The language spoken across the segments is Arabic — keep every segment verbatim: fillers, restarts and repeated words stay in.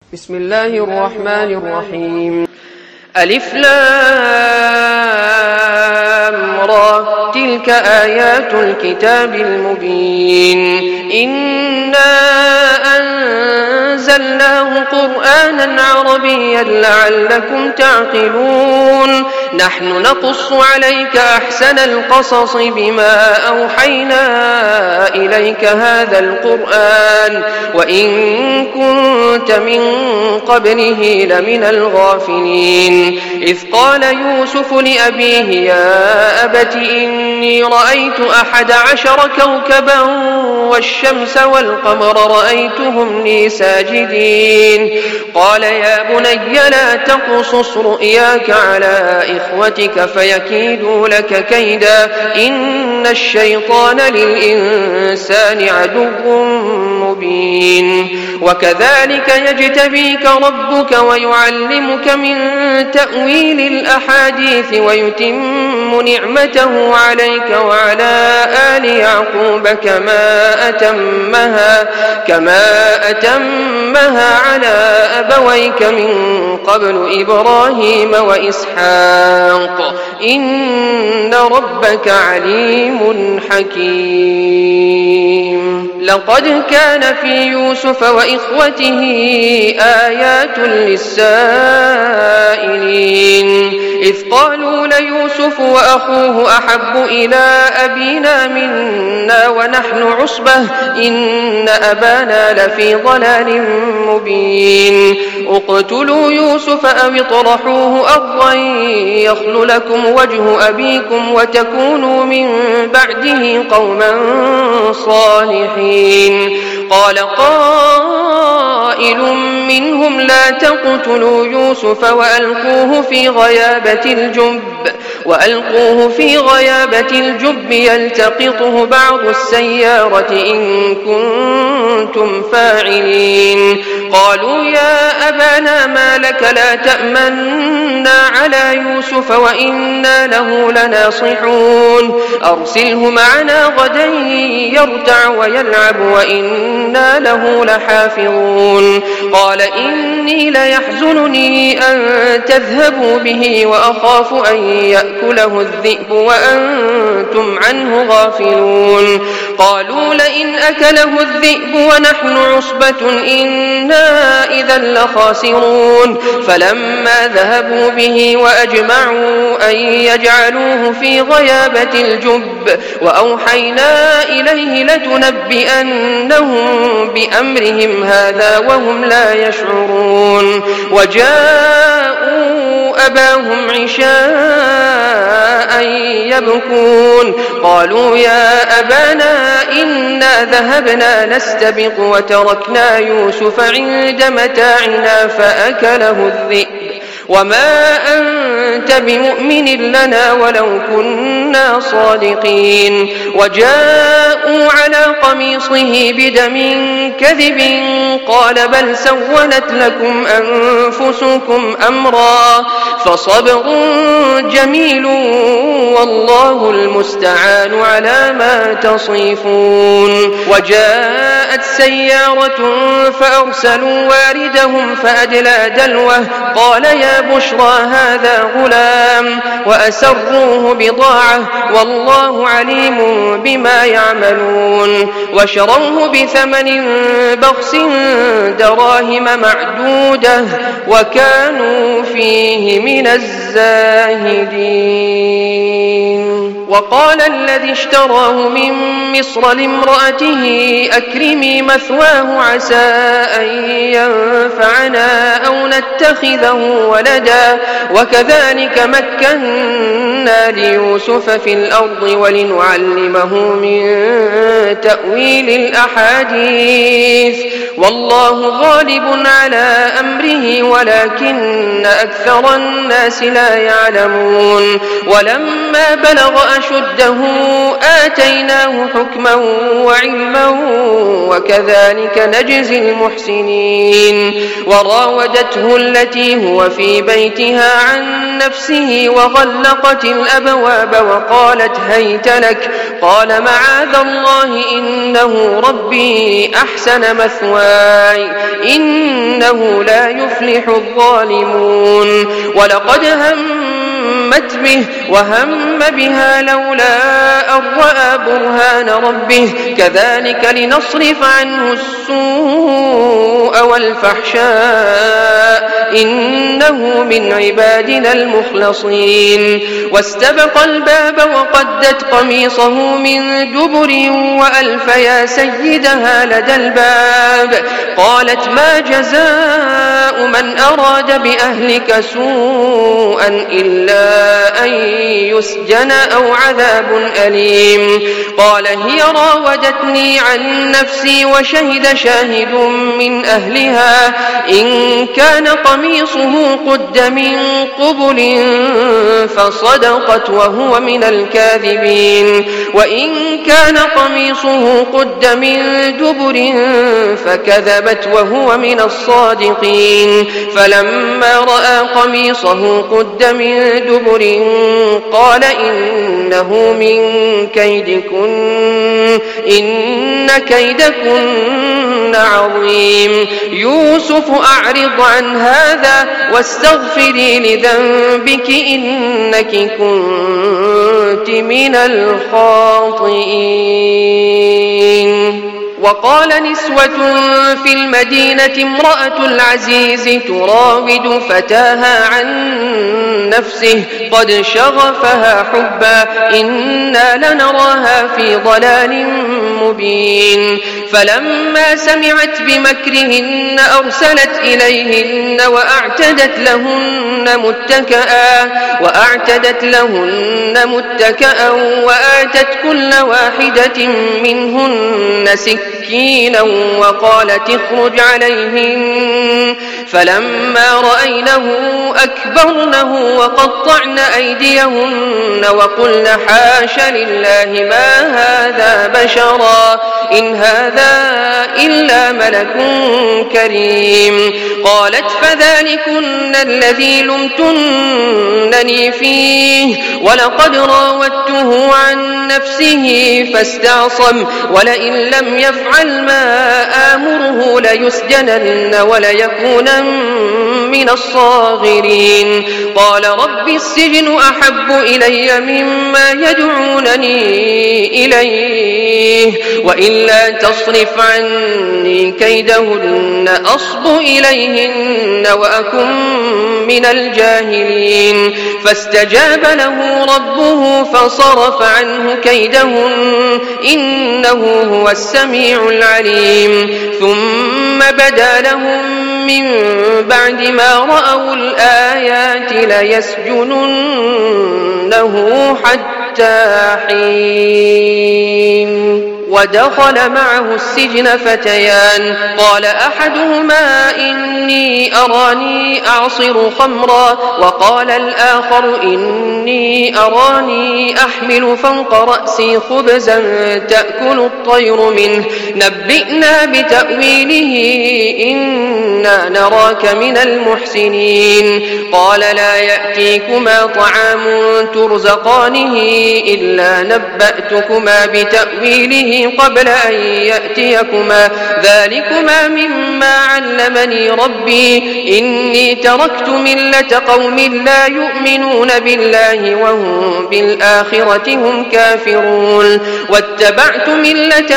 بسم الله الرحمن الرحيم. ألف لام را، تلك آيات الكتاب المبين. إنا أنزلناه قرآنا عربيا لعلكم تعقلون. نحن نقص عليك أحسن القصص بما أوحينا إليك هذا القرآن وإن كنت من قبله لمن الغافلين. إذ قال يوسف لأبيه يا أبت إني رأيت أحد عشر كوكبا والشمس والقمر رأيتهم لي ساجدين. قال يا بني لا تقصص رؤياك على إخوتك فيكيدوا لك كيدا إن الشيطان للإنسان عدو مبين. وكذلك يجتبيك ربك ويعلمك من تأويل الأحاديث ويتم نعمته عليك وعلى آل يعقوب كما أتمها, كما أتمها على أبويك من قبل إبراهيم وإسحاق إن ربك عليم حكيم. لقد كان في يوسف وإخوته آيات للسائلين إذ قالوا ليوسف وأخوه أحب إلى أبينا منا ونحن عصبة إن أبانا لفي ضلال مبين. اقتلوا يوسف أو اطرحوه أرضا يخل لكم وجه أبيكم وتكونوا من بعده قوما صالحين. قال قائل منهم لا تقتلوا يوسف وألقوه في غيابة الجب وألقوه في غيابة الجب يلتقطه بعض السيارة إن كنتم فاعلين. قالوا يا أبانا ما لك لا تأمنا على يوسف وإنا له لناصحون أرسله معنا غدا يرتع ويلعب وإنا له لحافظون. قال إني ليحزنني أن تذهبوا به وأخاف أن يأكله الذئب وأنتم عنه غافلون. قالوا لئن أكله الذئب ونحن عصبة إنا إذا لخاسرون. فلما ذهبوا به وأجمعوا أن يجعلوه في غيابة الجب وأوحينا إليه لتنبئنهم بأمرهم هذا وهم لا يشعرون. وجاءوا أباهم عشاء يبكون. قالوا يا أبانا إنا ذهبنا نستبق وتركنا يوسف عند متاعنا فأكله الذئب وما أنت بمؤمن لنا ولو كنا صادقين. وجاءوا على قميصه بدم كذب قال بل سولت لكم أنفسكم أمرا فصبر جميل والله المستعان على ما تصفون. وجاءت سيارة فأرسلوا واردهم فأدلى دلوه قال يا بشرى هذا غلام وأسروه بضاعة والله عليم بما يعملون. وشروه بثمن بخس دراهم معدودة وكانوا فيه من الزاهدين. وقال الذي اشتراه من مصر لامرأته أكرمي مثواه عسى أن ينفعنا أو نتخذه ولدا وكذلك مكنا ليوسف في الأرض ولنعلمه من تأويل الأحاديث والله غالب على أمره ولكن أكثر الناس لا يعلمون. ولما بلغ أشده آتيناه حكما وعلما وكذلك نجزي المحسنين. وراودته التي هو في بيتها عن نفسه وغلقت الأبواب وقالت هيت لك قال معاذ الله إنه ربي أحسن مثواي السماء إنه لا يفلح الظالمون ولقد همت به وهم بها لولا أن رأى برهان ربه كذلك لنصرف عنه السوء والفحشاء إنه من عبادنا المخلصين واستبق الباب وقدت قميصه من دبر وألف يا سيدها لدى الباب قالت ما جزاء من أراد بأهلك سوءا إلا أن يسجن أو عذاب أليم قال هي راودتني عن نفسي وشهد شاهد من أهلها إن كان قميصه قد من قبل فصدقت وهو من الكاذبين وإن كان قميصه قد من دبر فكذبت وهو من الصادقين فلما رأى قميصه قد من دبر قال إنه من كيدكن إن كيدكن عظيم يوسف أعرض عن هذا واستغفري لذنبك إنك كنت من الخاطئين وقال نسوة في المدينة امرأة العزيز تراود فتاها عن نفسه قد شغفها حبا إنا لنراها في ضلال مبين فلما سمعت بمكرهن أرسلت إليهن وأعتدت لهن متكئا وأعتدت لهن متكئا وآتت كل واحدة منهن سكينا وقالت اخرج عليهن فلما رأينه أكبرنه وقطعن أيديهن وقلن حاش لله ما هذا بشرا إن هذا إلا ملك كريم قالت فذلكن الذي لمتنني فيه ولقد راودته عن نفسه فاستعصم ولئن لم يفعل ما آمره ليسجنن وليكونن من الصاغرين قال رب السجن أحب إلي مما يدعونني إليه وإلا تصرف عني كيدهن أصب إليهن وأكن من الجاهلين فاستجاب له ربه فصرف عنه كيدهن إنه هو السميع العليم ثم بدا لهم من بعد ما رأوا الآيات ليسجننه حتى حين ودخل معه السجن فتيان قال أحدهما إني أراني أعصر خمرا وقال الآخر إني أراني أحمل فوق رأسي خبزا تأكل الطير منه نبئنا بتأويله إنا نراك من المحسنين قال لا يأتيكما طعام ترزقانه إلا نبأتكما بتأويله قبل أن يأتيكما ذلكما مما علمني ربي إني تركت ملة قوم لا يؤمنون بالله وهم بالآخرة هم كافرون واتبعت ملة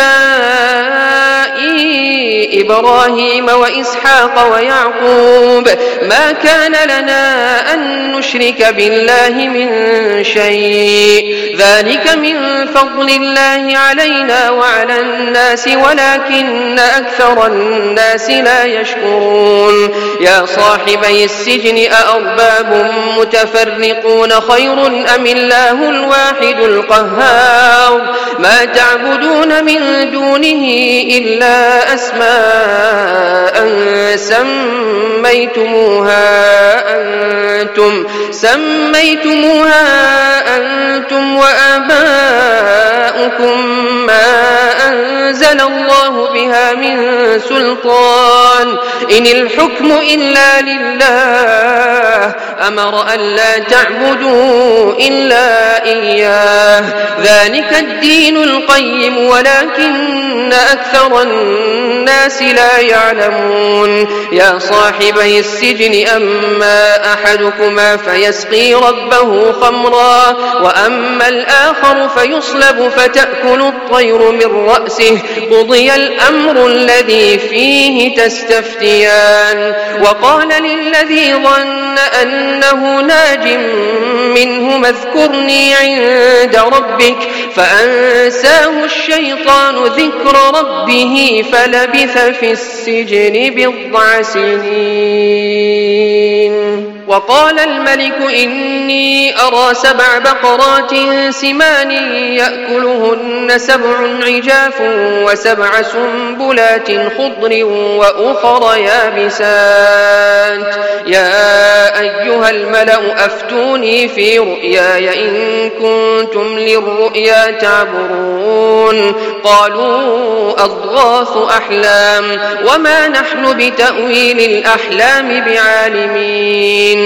آبائي إبراهيم وإسحاق ويعقوب ما كان لنا أن نشرك بالله من شيء ذلك من فضل الله علينا وعلى الناس ولكن أكثر الناس لا يشكرون يا صاحبي السجن أأرباب متفرقون خير أم الله الواحد القهار ما تعبدون من دونه إلا أسماء سميتموها أنتم سميتموها أنتم وآباؤكم ما أنزل الله بها من سلطان إن الحكم إلا لله أمر ألا تعبدوا إلا إياه ذلك الدين القيم ولكن أكثر الناس لا يعلمون يا صاحبي السجن أما أحدكما فيسقي ربه خمرا وأما الآخر فيصلب فتأكل الطير من رأسه قضي الأمر الذي فيه تستفتيان وقال للذي ظن أنه ناج منهما اذكرني عند ربك فأنساه الشيطان ذكر ربه فلبث في السجن بضع سنين وقال الملك إني أرى سبع بقرات سمان يأكلهن سبع عجاف وسبع سنبلات خضر وأخر يابسات يا أيها الملأ أفتوني في رؤياي إن كنتم للرؤيا تعبرون قالوا أضغاث أحلام وما نحن بتأويل الأحلام بعالمين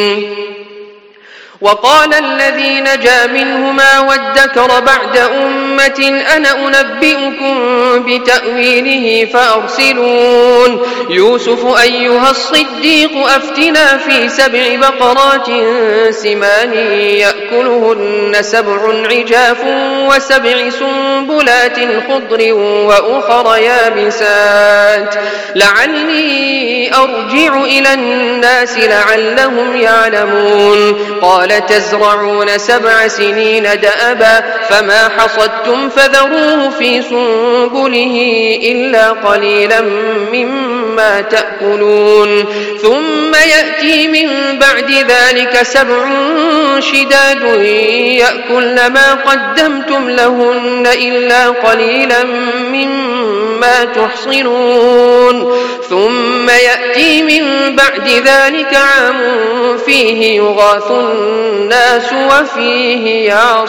وقال الذي نجا منهما وادكر بعد أمة أنا أنبئكم بتأويله فأرسلون يوسف أيها الصديق أفتنا في سبع بقرات سمان يأكلهن سبع عجاف وسبع سنبلات خضر وأخر يابسات لعلي أرجع إلى الناس لعلهم يعلمون قال تزرعون سبع سنين دأبا فما حصدتم فذروه في سنبله إلا قليلا مما تأكلون ثم يأتي من بعد ذلك سبع شداد يأكلن ما قدمتم لهن إلا قليلا مما تحصنون ثم يأتي من بعد ذلك عام فيه يغاث الناس وفيه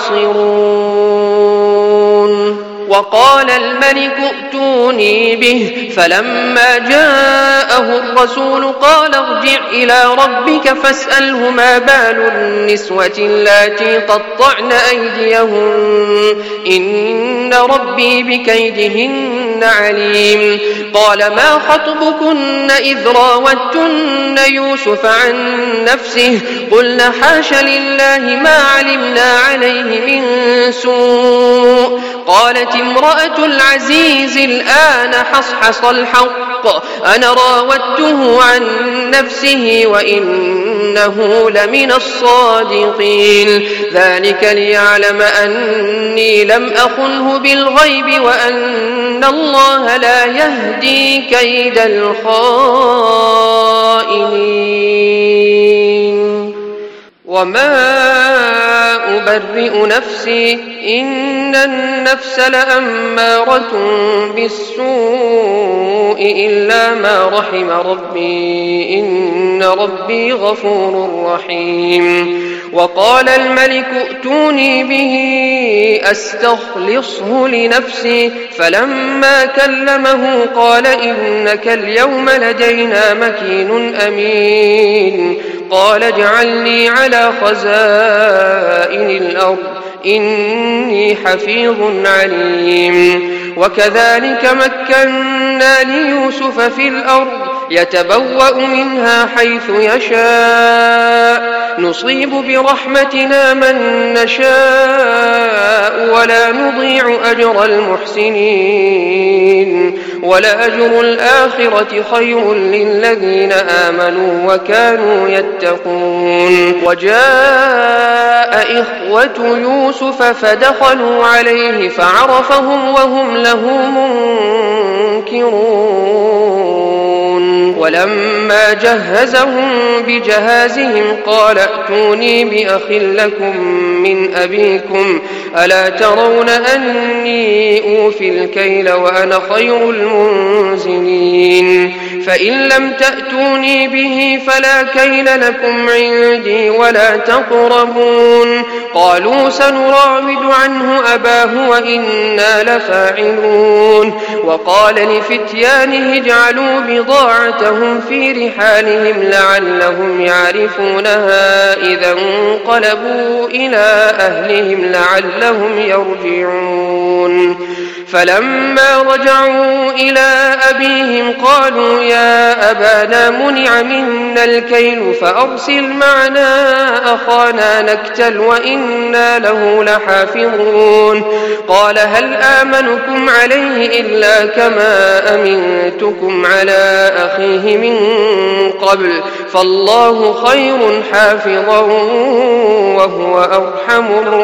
يعصرون وقال الملك ائتوني به فلما جاءه الرسول قال ارجع إلى ربك فاسأله ما بال النسوة اللاتي قطعن أيديهن إن ربي بكيدهن عليم قال ما خطبكن إذ راوتن يوسف عن نفسه قلنا حاش لله ما علمنا عليه من سوء قالت امرأة العزيز الآن حصحص الحق أنا راودته عن نفسه وإنه لمن الصادقين ذلك ليعلم أني لم أخنه بالغيب وأن الله لا يهدي كيد الخائنين وما أبرئ نفسي إن النفس لأمارة بالسوء إلا ما رحم ربي إن ربي غفور رحيم وقال الملك ائتوني به أستخلصه لنفسي فلما كلمه قال إنك اليوم لدينا مكين أمين قال اجعلني على خزائن الأرض إني حفيظ عليم وكذلك مكنا ليوسف في الأرض يتبوأ منها حيث يشاء نصيب برحمتنا من نشاء ولا نضيع أجر المحسنين ولأجر الآخرة خير للذين آمنوا وكانوا يتقون وجاء إخوة يوسف فدخلوا عليه فعرفهم وهم له منكرون ولما جهزهم بجهازهم قال ائتوني بأخ لكم من أبيكم ألا ترون أني أوفي الكيل وأنا خير المنزلين فإن لم تأتوني به فلا كيل لكم عندي ولا تقربون. قالوا سنراود عنه أباه وإنا لفاعلون. وقال لفتيانه اجعلوا بضاعتهم في رحالهم لعلهم يعرفونها إذا انقلبوا إلى أهلهم لعلهم يرجعون. فلما رجعوا إلى أبيهم قالوا يا أبانا منع منا الكيل فأرسل معنا أخانا نكتل وإنا له لحافظون. قال هل آمنكم عليه إلا كما أمنتكم على أخيه من قبل فالله خير حافظا وهو أرحم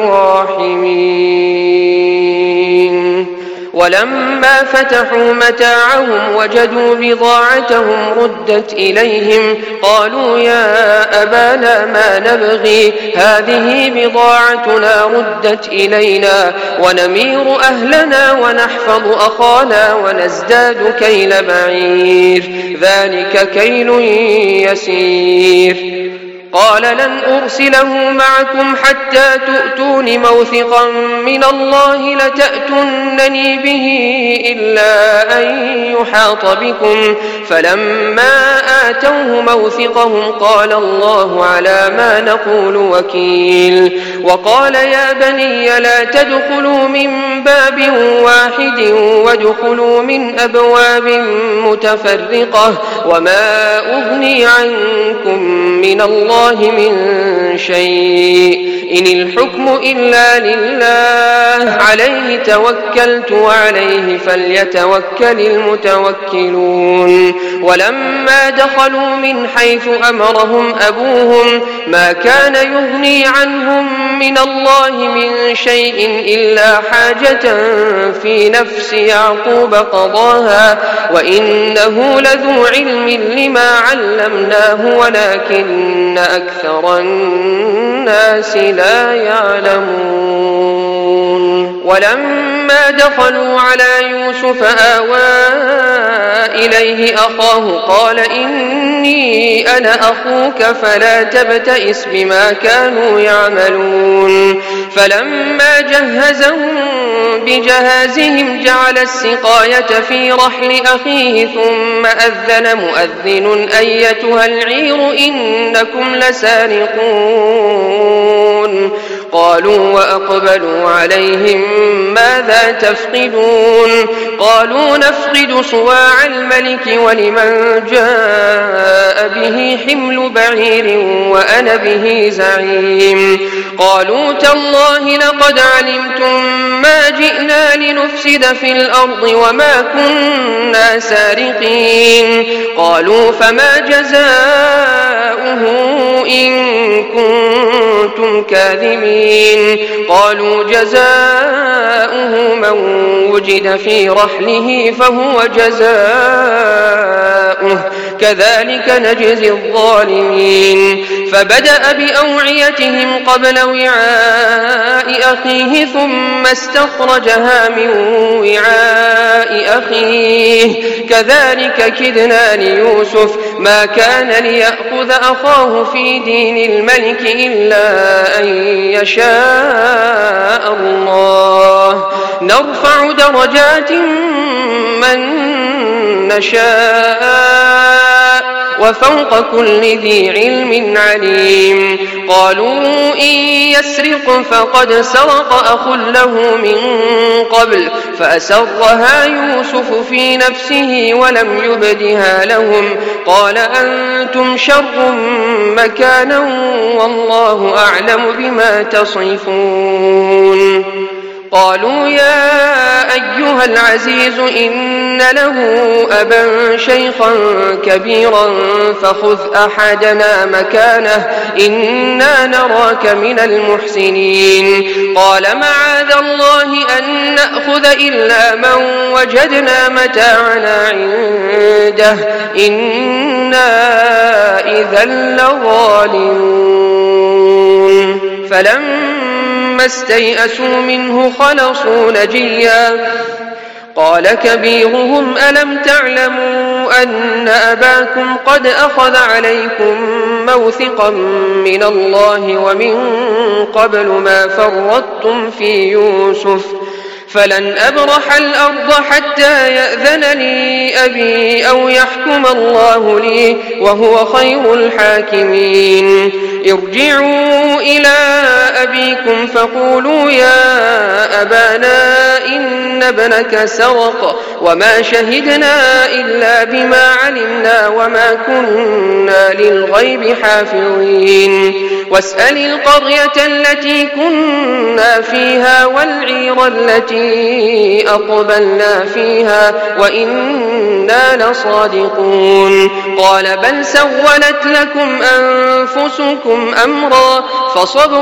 الراحمين. ولما فتحوا متاعهم وجدوا بضاعتهم ردت إليهم قالوا يا أبانا ما نبغي هذه بضاعتنا ردت إلينا ونمير أهلنا ونحفظ أخانا ونزداد كيل بعير ذلك كيل يسير. قال لن أرسله معكم حتى تؤتون موثقا من الله لتأتونني به إلا أن يحاط بكم. فلما آتوه موثقهم قال الله على ما نقول وكيل. وقال يا بني لا تدخلوا من باب واحد وادخلوا من أبواب متفرقة وما أغني عنكم من الله من شيء إن الحكم إلا لله عليه توكلت وعليه فليتوكل المتوكلون. ولما دخلوا من حيث أمرهم أبوهم ما كان يغني عنهم من الله من شيء إلا حاجة في نفس يعقوب قضاها وإنه لذو علم لما علمناه ولكن أكثر الناس لا يعلمون. ولما دخلوا على يوسف آوى إليه أخاه قال إني أنا أخوك فلا تبتئس بما كانوا يعملون. فلما جهزهم بجهازهم جعل السقاية في رحل أخيه ثم أذن مؤذن أيتها العير إنكم لسارقون. قالوا وأقبلوا عليهم ماذا تفقدون. قالوا نفقد صواع الملك ولمن جاء به حمل بعير وأنا به زعيم. قالوا تالله لقد علمتم ما جئنا لنفسد في الأرض وما كنا سارقين. قالوا فما جزاؤه إن كنتم كاذبين. قالوا جزاؤه من وجد في رحله فهو جزاؤه كذلك نجزي الظالمين. فبدأ بأوعيتهم قبل وعاء أخيه ثم استخرجها من وعاء أخيه كذلك كدنا ليوسف ما كان ليأخذ أخاه في دين الملك إلا أن يشاء الله نرفع درجات من نشاء وفوق كل ذي علم عليم. قالوا إن يسرق فقد سرق أخ له من قبل فأسرها يوسف في نفسه ولم يبدها لهم قال أنتم شر مكانا والله أعلم بما تصفون. قالوا يا أيها العزيز إن له أبا شيخا كبيرا فخذ أحدنا مكانه إنا نراك من المحسنين. قال معاذ الله أن نأخذ إلا من وجدنا متاعنا عنده إنا إذا لظالمون. فلما فلما استيئسوا منه خلصوا نجيا قال كبيرهم ألم تعلموا تخافوا أن أباكم قد أخذ عليكم موثقا من الله ومن قبل ما فرطتم في يوسف فلن أبرح الأرض حتى يأذن لي أبي أو يحكم الله لي وهو خير الحاكمين ارجعوا إلى أبيكم فقولوا يا أبانا إن ابنك سرق وما شهدنا إلا بما علمنا وما كنا للغيب حافظين واسأل القرية التي كنا فيها والعير التي أقبلنا فيها وإنا لصادقون قال بل سولت لكم أنفسكم أمرا فصبر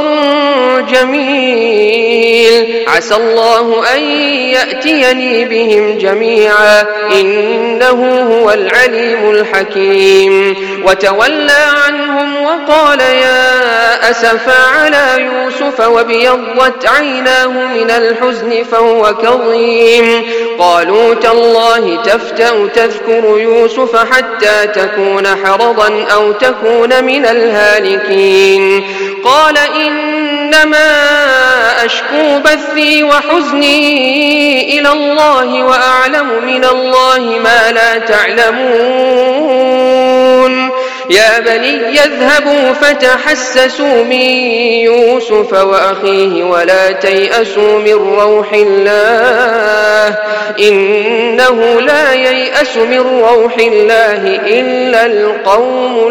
جميل عسى الله أن يأتيني بهم جميعا إنه هو العليم الحكيم وتولى عنهم وقال يا أسفا على يوسف وابيضت عيناه من الحزن فهو كظيم قالوا تالله تفتأ تذكر يوسف حتى تكون حرضا أو تكون من الهالكين قال إنما أشكو بثي وحزني إلى الله وأعلم من الله ما لا تعلمون يا بني اذهبوا فتحسسوا من يوسف وأخيه ولا تيأسوا من روح الله إنه لا ييأس من روح الله إلا القوم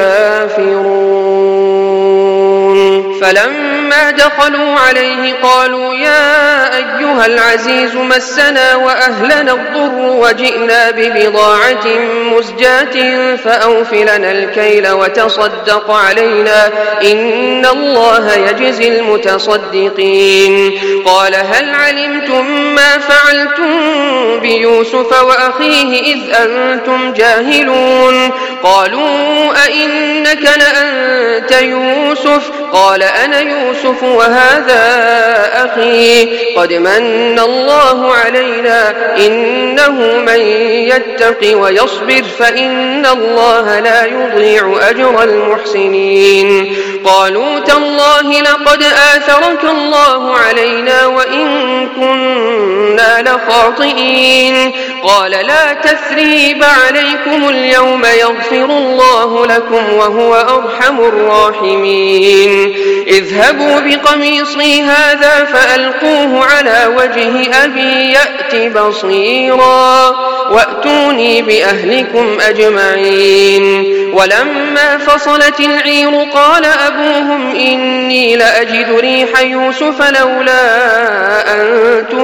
الكافرون فلما دخلوا عليه قالوا يا أيها العزيز مسنا وأهلنا الضر وجئنا ببضاعة مزجاة فأوف لنا الكيل وتصدق علينا إن الله يجزي المتصدقين قال هل علمتم ما فعلتم بيوسف وأخيه إذ أنتم جاهلون قالوا أئنك لأنت يوسف قال أنا يوسف وهذا أخي قد من الله علينا إنه من يتق ويصبر فإن الله لا يضيع أجر المحسنين قالوا تالله لقد آثرك الله علينا وإن كنا لخاطئين قال لا تثريب عليكم اليوم يغفر الله لكم وهو أرحم الراحمين اذهبوا بقميصي هذا فألقوه على وجه أبي يأت بصيرا وأتوني بأهلكم أجمعين ولما فصلت العير قال أبوهم إني لأجد ريح يوسف لولا أن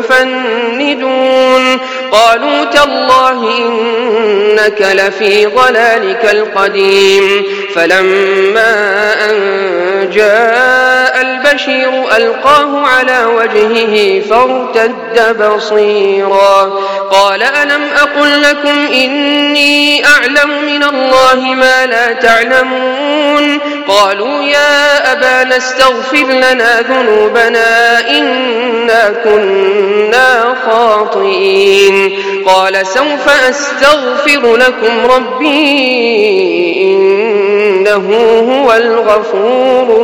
تفندون قالوا تالله إنك لفي ضلالك القديم فلما أن جاء البشير ألقاه على وجهه فارتد بصيرا قال ألم أقل لكم إني أعلم من الله ما لا تعلمون قالوا يا أبانا استغفر لنا ذنوبنا إنا كنا خاطئين قال سوف أستغفر لكم ربي إنه هو الغفور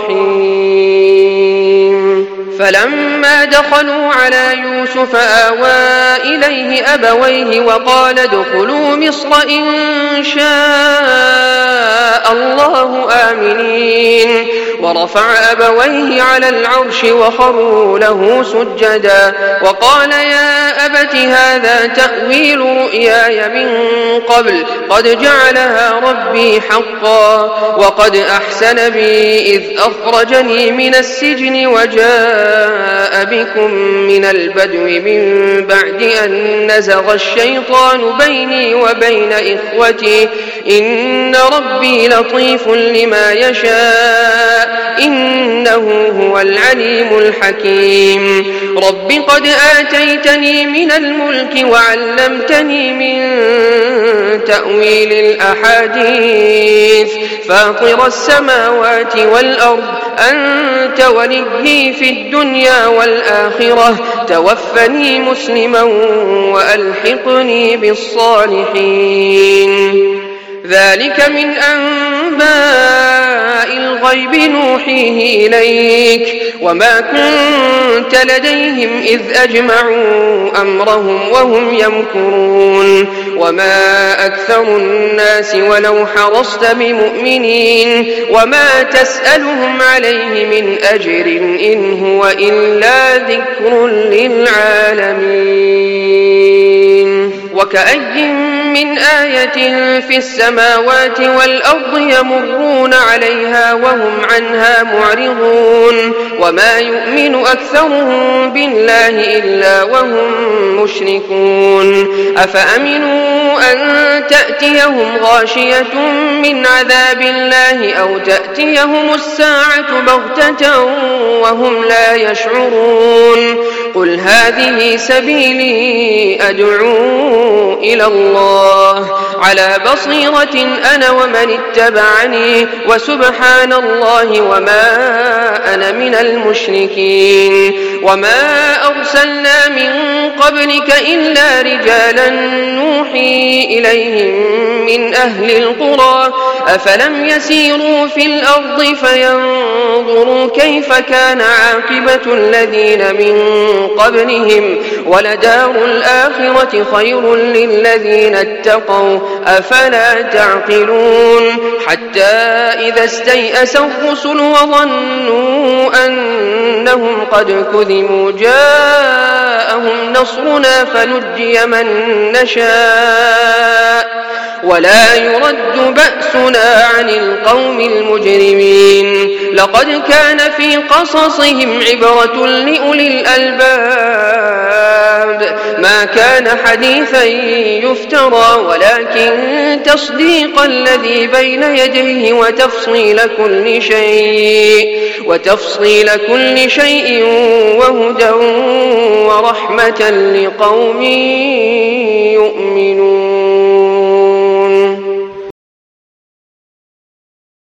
الرحيم فلما دخلوا على يوسف آوى إليه أبويه وقال ادخلوا مصر إن شاء الله آمنين ورفع أبويه على العرش وخروا له سجدا وقال يا أبت هذا تأويل رؤياي من قبل قد جعلها ربي حقا وقد أحسن بي إذ أخرجني من السجن وجاء بكم من البدو من بعد أن نزغ الشيطان بيني وبين إخوتي إن ربي لطيف لما يشاء إنه هو العليم الحكيم رب قد آتيتني من الملك وعلمتني من تأويل الأحاديث فاطر السماوات والأرض أنت وليي في الدنيا والآخرة توفني مسلما وألحقني بالصالحين ذلك من أنباء الغيب نوحيه إليك وما كنت لديهم إذ أجمعوا أمرهم وهم يمكرون وما أكثر الناس ولو حرصت بمؤمنين وما تسألهم عليه من أجر إن هو إلا ذكر للعالمين وكأي من آية في السماوات والأرض يمرون عليها وهم عنها معرضون وما يؤمن أكثرهم بالله إلا وهم مشركون أفأمنوا أن تأتيهم غاشية من عذاب الله أو تأتيهم الساعة بغتة وهم لا يشعرون قل هذه سبيلي أدعو إلى الله على بصيرة أنا ومن اتبعني وسبحان الله وما أنا من المشركين وما أرسلنا من قبلك إلا رجالا نوحي إليهم من أهل القرى أفلم يسيروا في الأرض فينظروا كيف كان عاقبة الذين من قبلهم ولدار الآخرة خير للذين اتقوا أفلا تعقلون حتى إذا استيأس الرسل وظنوا أنهم قد كذبوا جاءهم نصرنا فنجي من نشاء ولا يرد بأسنا عن القوم المجرمين لقد كان في قصصهم عبرة لأولي الألباب ما كان حديثا يفترى ولكن تصديق الذي بين يديه وتفصيل كل شيء وتفصيل كل شيء وهدى ورحمة لقوم يؤمنون